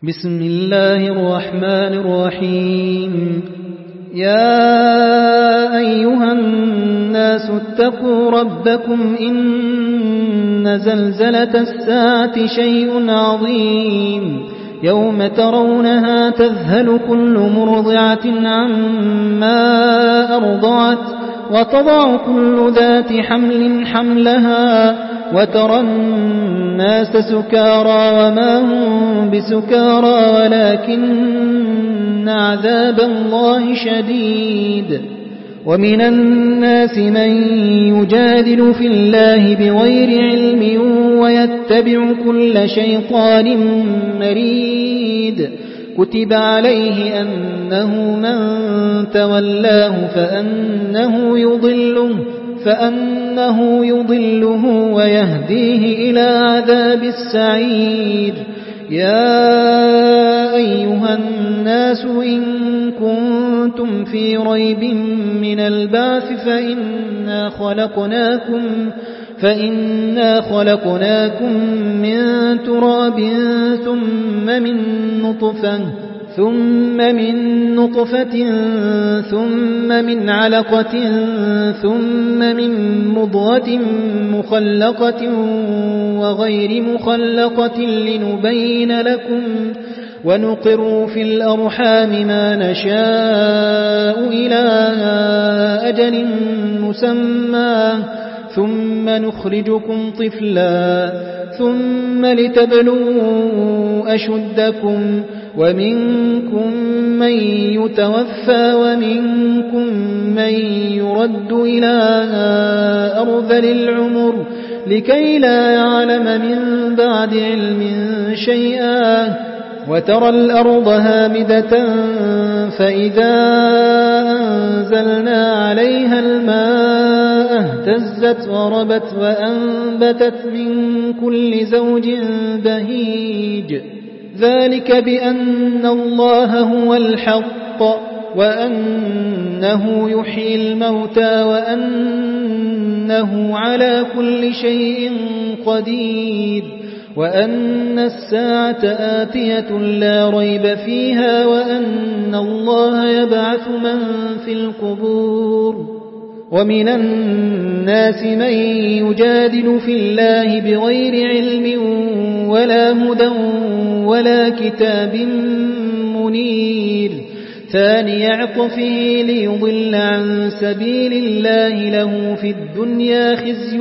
بسم الله الرحمن الرحيم. يا أيها الناس اتقوا ربكم إن زلزلة الساعة شيء عظيم يوم ترونها تذهل كل مرضعة عما أرضعت وتضع كل ذات حمل حملها وترى الناس سكارى وما هم بسكارى ولكن عذاب الله شديد. ومن الناس من يجادل في الله بغير علم ويتبع كل شيطان مريد. كتب عليه أنه من تولاه فأنه يضله ويهديه إلى عذاب السعير. يا أيها الناس إن كنتم في ريب من البعث فإنا خلقناكم من تراب ثم من نطفة ثم من علقة ثم من مضغة مخلقة وغير مخلقة لنبين لكم ونقر في الأرحام ما نشاء إلى أجل مسمى ثم نخرجكم طفلا ثم لتبلوا أشدكم ومنكم من يتوفى ومنكم من يرد إلى أرذل العمر لكي لا يعلم من بعد علم شيئا. وترى الأرض هامدة فإذا أنزلنا عليها الماء اهتزت وربت وأنبتت من كل زوج بهيج. ذلك بأن الله هو الحق وأنه يحيي الموتى وأنه على كل شيء قدير وأن الساعة آتية لا ريب فيها وأن الله يبعث من في القبور. ومن الناس من يجادل في الله بغير علم ولا هدى ولا كتاب منير. ثاني عطفه ليضل عن سبيل الله له في الدنيا خزي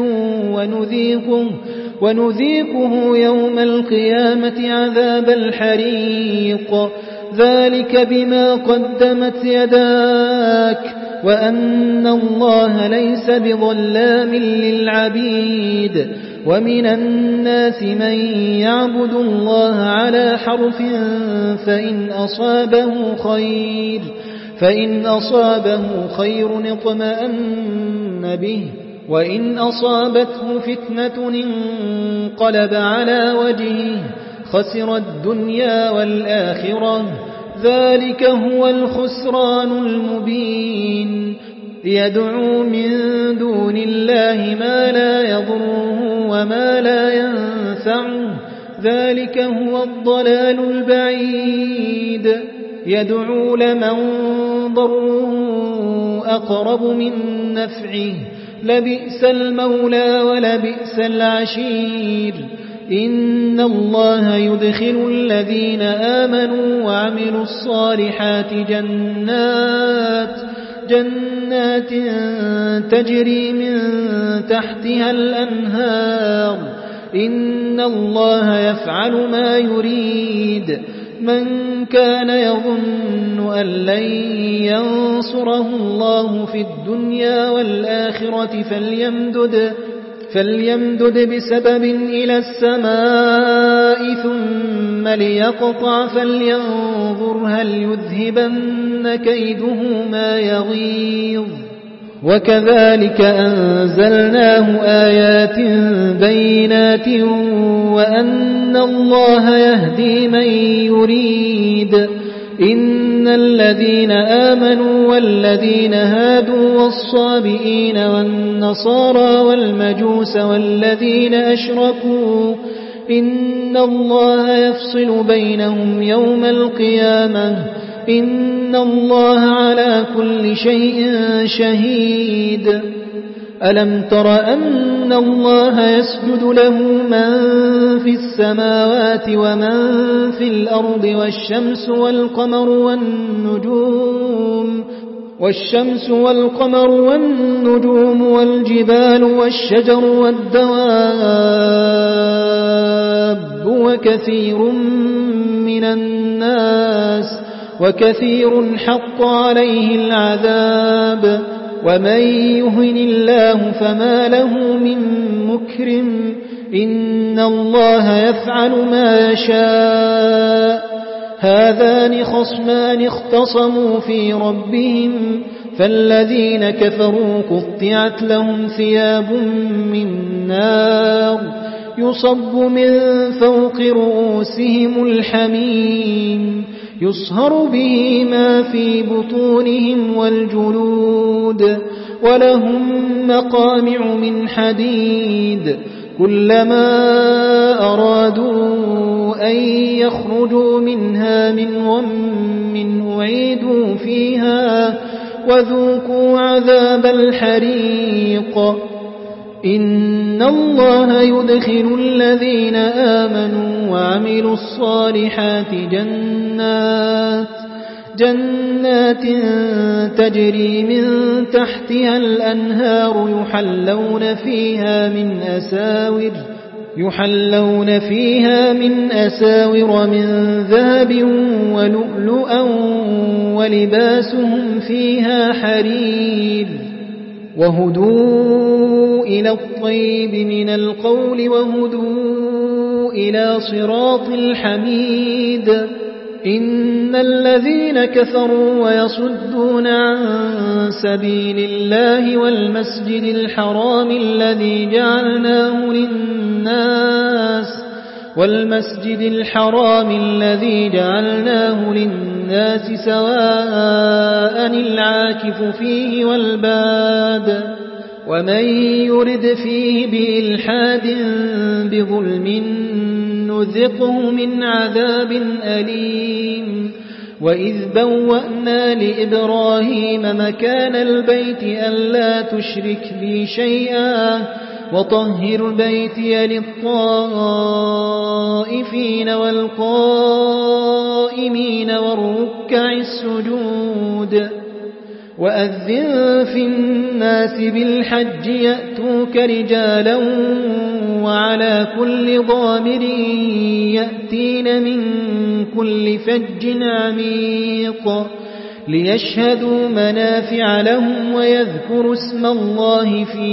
ونذيقه يوم القيامة عذاب الحريق. ذلك بما قدمت يداك وأن الله ليس بظلام للعبيد. ومن الناس من يعبد الله على حرف فإن أصابه خير اطمأن به وإن أصابته فتنة انقلب على وجهه خسر الدنيا والآخرة. ذلك هو الخسران المبين. يدعو من دون الله ما لا يضره وما لا ينفعه. ذلك هو الضلال البعيد. يدعو لمن ضره أقرب من نفعه. لبئس المولى ولبئس العشير. إن الله يدخل الذين آمنوا وعملوا الصالحات جنات تجري من تحتها الأنهار. إن الله يفعل ما يريد. من كان يظن أن لن ينصره الله في الدنيا والآخرة فليمدد بسبب إلى السماء ثم ليقطع فلينظر هل يذهبن كيده ما يغيظ. وكذلك أنزلناه آيات بينات وأن الله يهدي من يريد. إن الذين آمنوا والذين هادوا والصابئين والنصارى والمجوس والذين أشركوا إن الله يفصل بينهم يوم القيامة إن الله على كل شيء شهيد ألم تر أن الله يسجد له من في السماوات ومن في الأرض والشمس والقمر والنجوم والجبال والشجر والدواب وكثير حق عليه العذاب ومن يهن الله فما له من مكرم إن الله يفعل ما يشاء هذان خصمان اختصموا في ربهم فالذين كفروا قطعت لهم ثياب من نار يصب من فوق رؤوسهم الحميم يصهر به ما في بطونهم والجلود ولهم مقامع من حديد كلما أرادوا أن يخرجوا منها من غم أعيدوا فيها وذوقوا عذاب الحريق إن الله يدخل الذين آمنوا وعملوا الصالحات جنات تجري من تحتها الأنهار يحلون فيها من أساور من ذهب ولؤلؤا ولباسهم فيها حرير وهدوا إلى الطيب من القول وهدوا إلى صراط الحميد إن الذين كفروا ويصدون عن سبيل الله والمسجد الحرام الذي جعلناه للناس سواء العاكف فيه والباد ومن يرد فيه بإلحاد بظلم نذقه من عذاب أليم وإذ بوأنا لإبراهيم مكان البيت ألا تشرك بي شيئا وطهر بيتي للطائفين والقائمين والركع السجود وأذن في الناس بالحج يأتوك رجالا وعلى كل ضامر يأتين من كل فج عميق ليشهدوا منافع لهم ويذكروا اسم الله في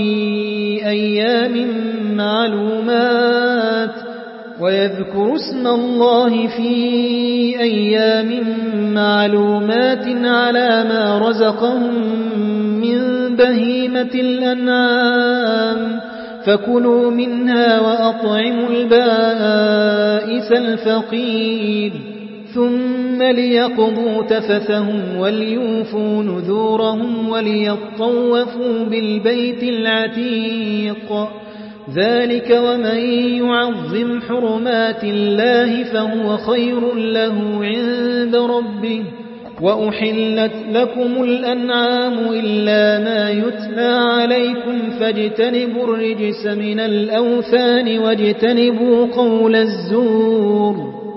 أيام معلومات على ما رزقهم من بهيمة الأنعام فكلوا منها وأطعموا البائس الفقير ثم ليقضوا تفثهم وليوفوا نذورهم وليطوفوا بالبيت العتيق ذلك ومن يعظم حرمات الله فهو خير له عند ربه وأحلت لكم الأنعام إلا ما يتلى عليكم فاجتنبوا الرجس من الأوثان واجتنبوا قول الزور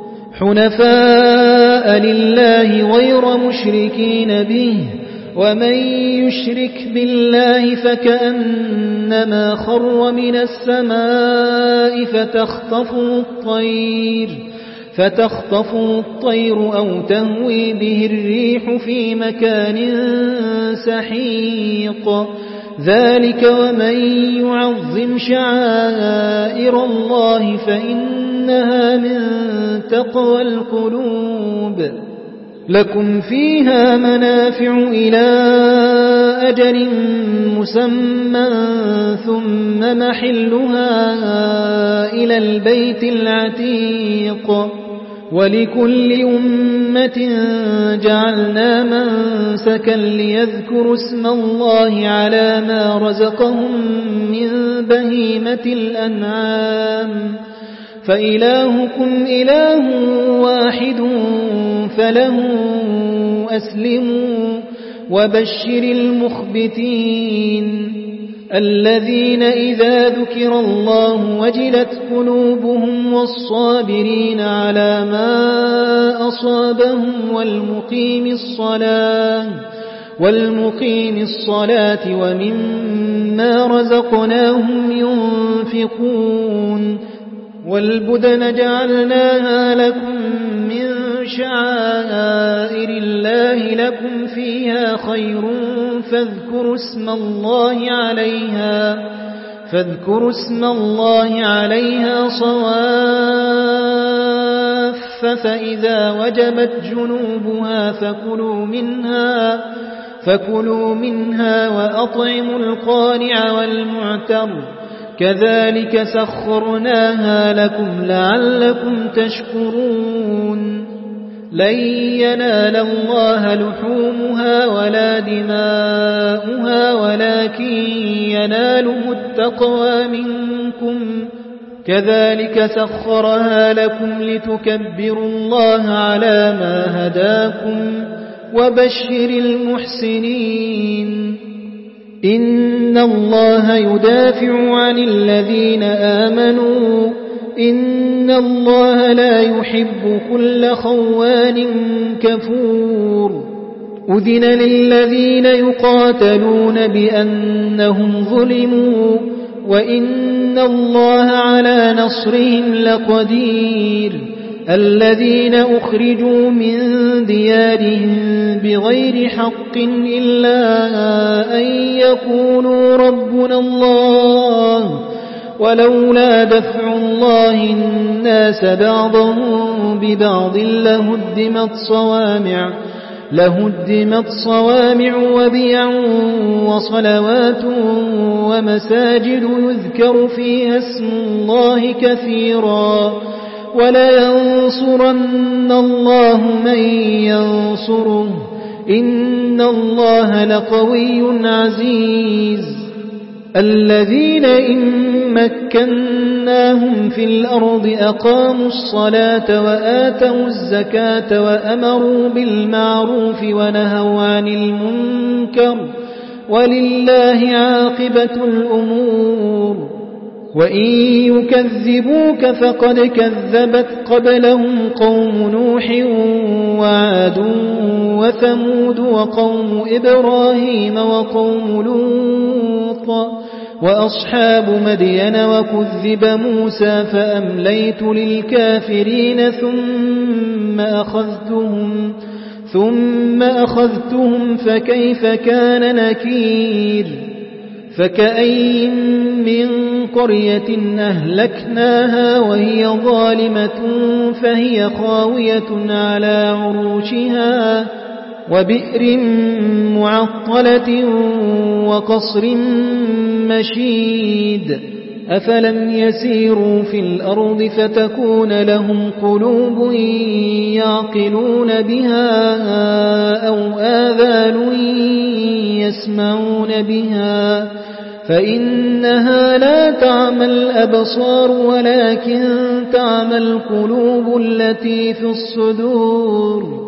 حنفاء لله غير مشركين به ومن يشرك بالله فكأنما خر من السماء فتخطفه الطير أو تهوي به الريح في مكان سحيق ذلك ومن يعظم شعائر الله فإنها من تقوى القلوب لكم فيها منافع إلى أجل مسمى ثم محلها إلى البيت العتيق ولكل أمة جعلنا منسكا ليذكروا اسم الله على ما رزقهم من بهيمة الأنعام فإلهكم إله واحد فله أسلموا وبشر المخبتين الذين إذا ذكر الله وجلت قلوبهم والصابرين على ما أصابهم والمقيم الصلاة ومما رزقناهم ينفقون والبدن جعلناها لكم من شعائر الله لكم فيها خير فاذكروا اسم الله عليها صواف فإذا وجبت جنوبها فكلوا منها وأطعموا القانع والمعتر كذلك سخرناها لكم لعلكم تشكرون لن ينال الله لحومها ولا دماؤها ولكن يناله التقوى منكم كذلك سخرها لكم لتكبروا الله على ما هداكم وبشر المحسنين إن الله يدافع عن الذين آمنوا إن الله لا يحب كل خوان كفور أذن للذين يقاتلون بأنهم ظلموا وإن الله على نصرهم لقدير الذين أخرجوا من ديارهم بغير حق إلا أن يقولوا ربنا الله ولولا دفع الله الناس بعضهم ببعض لهدمت صوامع وبيع وصلوات ومساجد يذكر فيها اسم الله كثيرا ولينصرن الله من ينصره إن الله لقوي عزيز الذين إن مكناهم في الأرض أقاموا الصلاة وآتوا الزكاة وأمروا بالمعروف ونهوا عن المنكر ولله عاقبة الأمور وإن يكذبوك فقد كذبت قبلهم قوم نوح وعاد وثمود وقوم إبراهيم وقوم لوط وأصحاب مدين وكذب موسى فأمليت للكافرين ثم أخذتهم فكيف كان نكير فكأي من قرية أهلكناها وهي ظالمة فهي خاوية على عروشها وبئر معطلة وقصر مشيد أفلم يسيروا في الأرض فتكون لهم قلوب يعقلون بها أو آذان يسمعون بها فإنها لا تعمى الأبصار ولكن تعمى القلوب التي في الصدور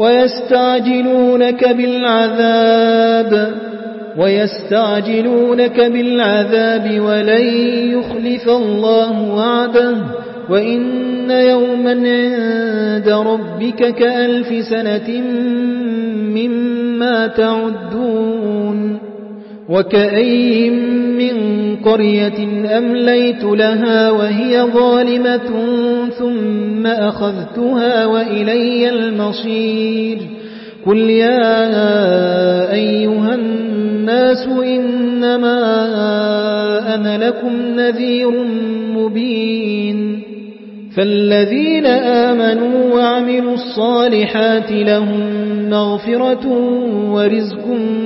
ويستعجلونك بالعذاب ولن يخلف الله وعده وإن يوما عند ربك كألف سنة مما تعدون وكأي من قرية أمليت لها وهي ظالمة ثم أخذتها وإلي المصير قل يا أيها الناس إنما أنا لكم نذير مبين فالذين آمنوا وعملوا الصالحات لهم مغفرة ورزق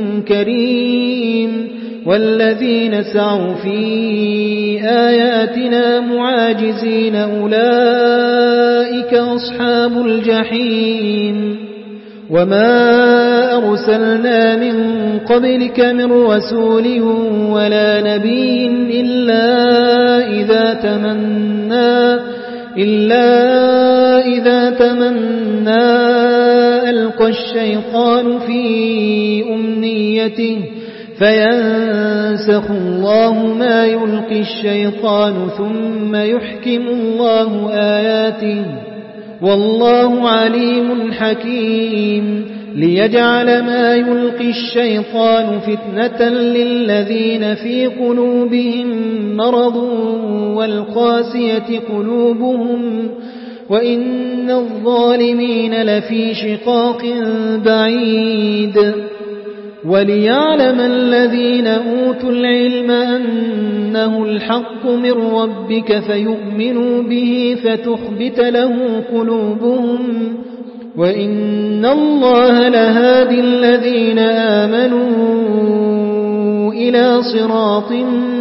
كريم والذين سعوا في آياتنا معاجزين أولئك أصحاب الجحيم وما أرسلنا من قبلك من رسول ولا نبي إلا إلا إذا تمنى ألقى الشيطان في أمنيته فينسخ الله ما يلقي الشيطان ثم يحكم الله آياته والله عليم حكيم ليجعل ما يلقي الشيطان فتنة للذين في قلوبهم مرض والقاسية قلوبهم وإن الظالمين لفي شقاق بعيد وليعلم الذين أوتوا العلم أنه الحق من ربك فيؤمنوا به فتخبت له قلوبهم وإن الله لهادي الذين آمنوا إلى صراط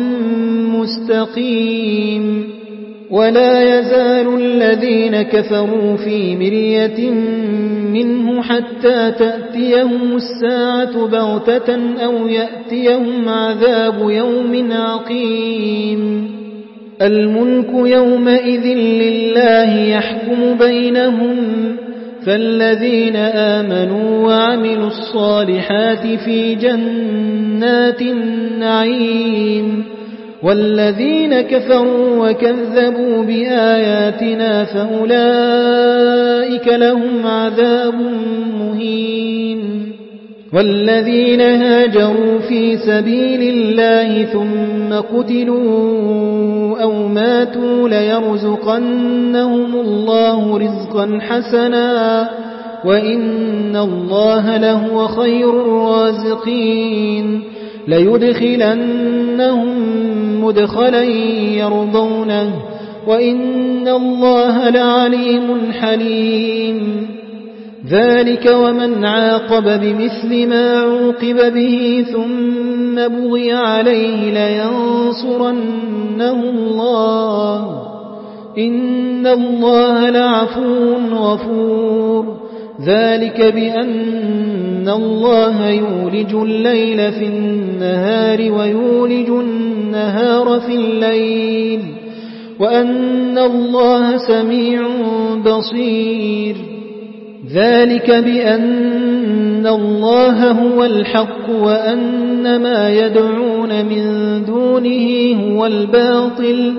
مستقيم ولا يزال الذين كفروا في مرية منه حتى تأتيهم الساعة بغتة أو يأتيهم عذاب يوم عقيم الملك يومئذ لله يحكم بينهم فالذين آمنوا وعملوا الصالحات في جنات النعيم والذين كفروا وكذبوا بآياتنا فأولئك لهم عذاب مهين والذين هاجروا في سبيل الله ثم قتلوا أو ماتوا ليرزقنهم الله رزقا حسنا وإن الله لهو خير الرازقين ليدخلنهم مدخلا يرضونه وإن الله لعليم حليم ذلك ومن عاقب بمثل ما عوقب به ثم بغي عليه لينصرنه الله إن الله لعفو غفور ذلك بأن الله يولج الليل في النهار ويولج النهار في الليل وأن الله سميع بصير ذلك بأن الله هو الحق وأن ما يدعون من دونه هو الباطل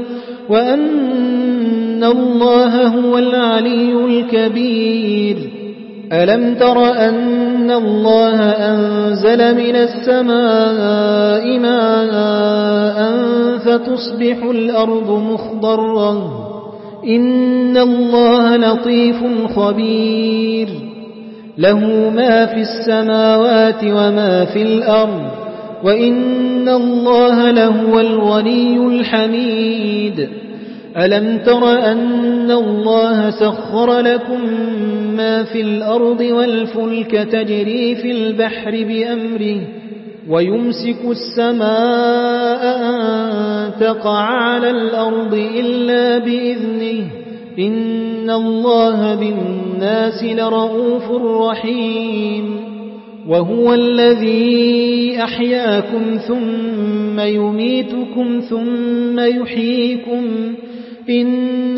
وأن الله هو العلي الكبير ألم تر أن الله أنزل من السماء ماء فتصبح الأرض مخضرة إن الله لطيف خبير له ما في السماوات وما في الأرض وإن الله لهو الغني الحميد ألم تر أن الله سخر لكم ما في الأرض والفلك تجري في البحر بأمره ويمسك السماء أن تقع على الأرض إلا بإذنه إن الله بالناس لرؤوف رحيم وهو الذي أحياكم ثم يميتكم ثم يحييكم إن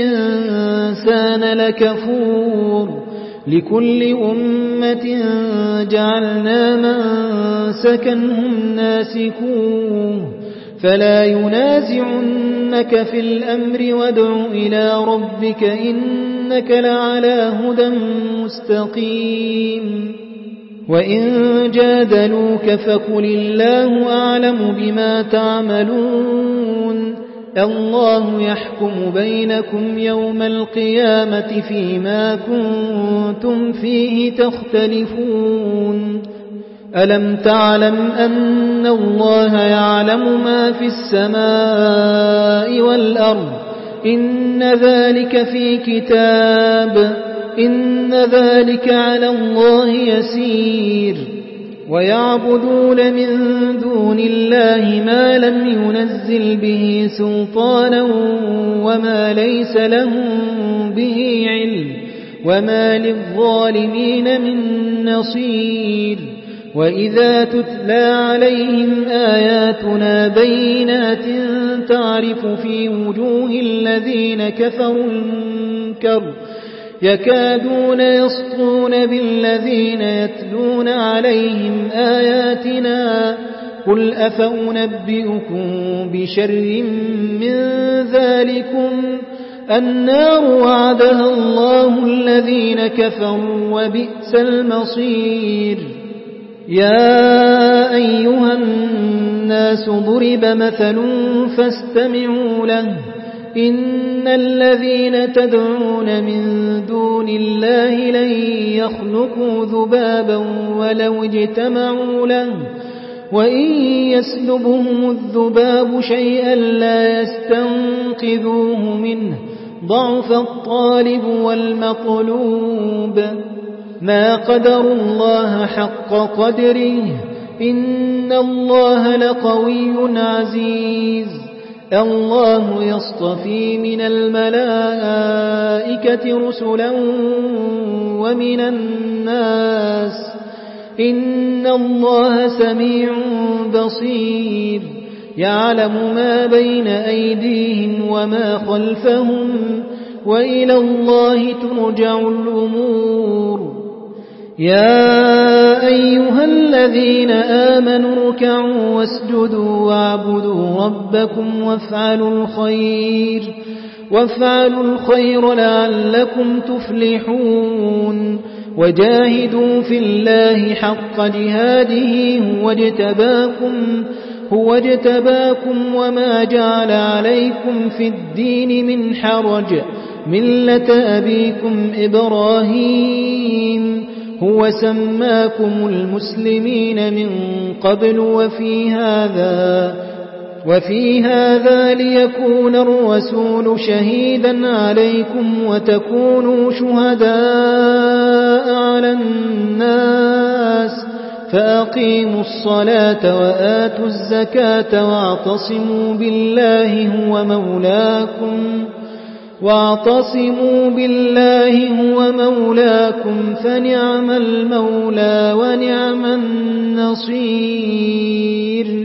الإنسان لكفور لكل أمة جعلنا منسكا هم ناسكوه فلا ينازعنك في الأمر وادع إلى ربك إنك لعلى هدى مستقيم وإن جادلوك فقل الله أعلم بما تعملون الله يحكم بينكم يوم القيامة فيما كنتم فيه تختلفون ألم تعلم أن الله يعلم ما في السماء والأرض إن ذلك في كتاب إن ذلك على الله يسير ويعبدون من دون الله ما لم ينزل به سلطانا وما ليس لهم به علم وما للظالمين من نصير وإذا تتلى عليهم آياتنا بينات تعرف في وجوه الذين كفروا المنكر يكادون يسطون بالذين يتلون عليهم آياتنا قل أفأنبئكم بشر من ذلكم النار وعدها الله الذين كفروا وبئس المصير يا أيها الناس ضرب مثل فاستمعوا له إن الذين تدعون من دون الله لن يخلقوا ذبابا ولو اجتمعوا له وإن يسلبهم الذباب شيئا لا يستنقذوه منه ضعف الطالب والمطلوب ما قدروا الله حق قدره إن الله لقوي عزيز الله يصطفي من الملائكة رسلا ومن الناس إن الله سميع بصير يعلم ما بين أيديهم وما خلفهم وإلى الله ترجع الأمور يا أيها الذين آمنوا اركعوا واسجدوا واعبدوا ربكم وافعلوا الخير لعلكم تفلحون وجاهدوا في الله حق جهاده هو اجتباكم وما جعل عليكم في الدين من حرج ملة أبيكم إبراهيم هو سماكم المسلمين من قبل وفي هذا ليكون الرسول شهيدا عليكم وتكونوا شهداء على الناس فأقيموا الصلاة وآتوا الزكاة واعتصموا بالله هو مولاكم فنعم المولى ونعم النصير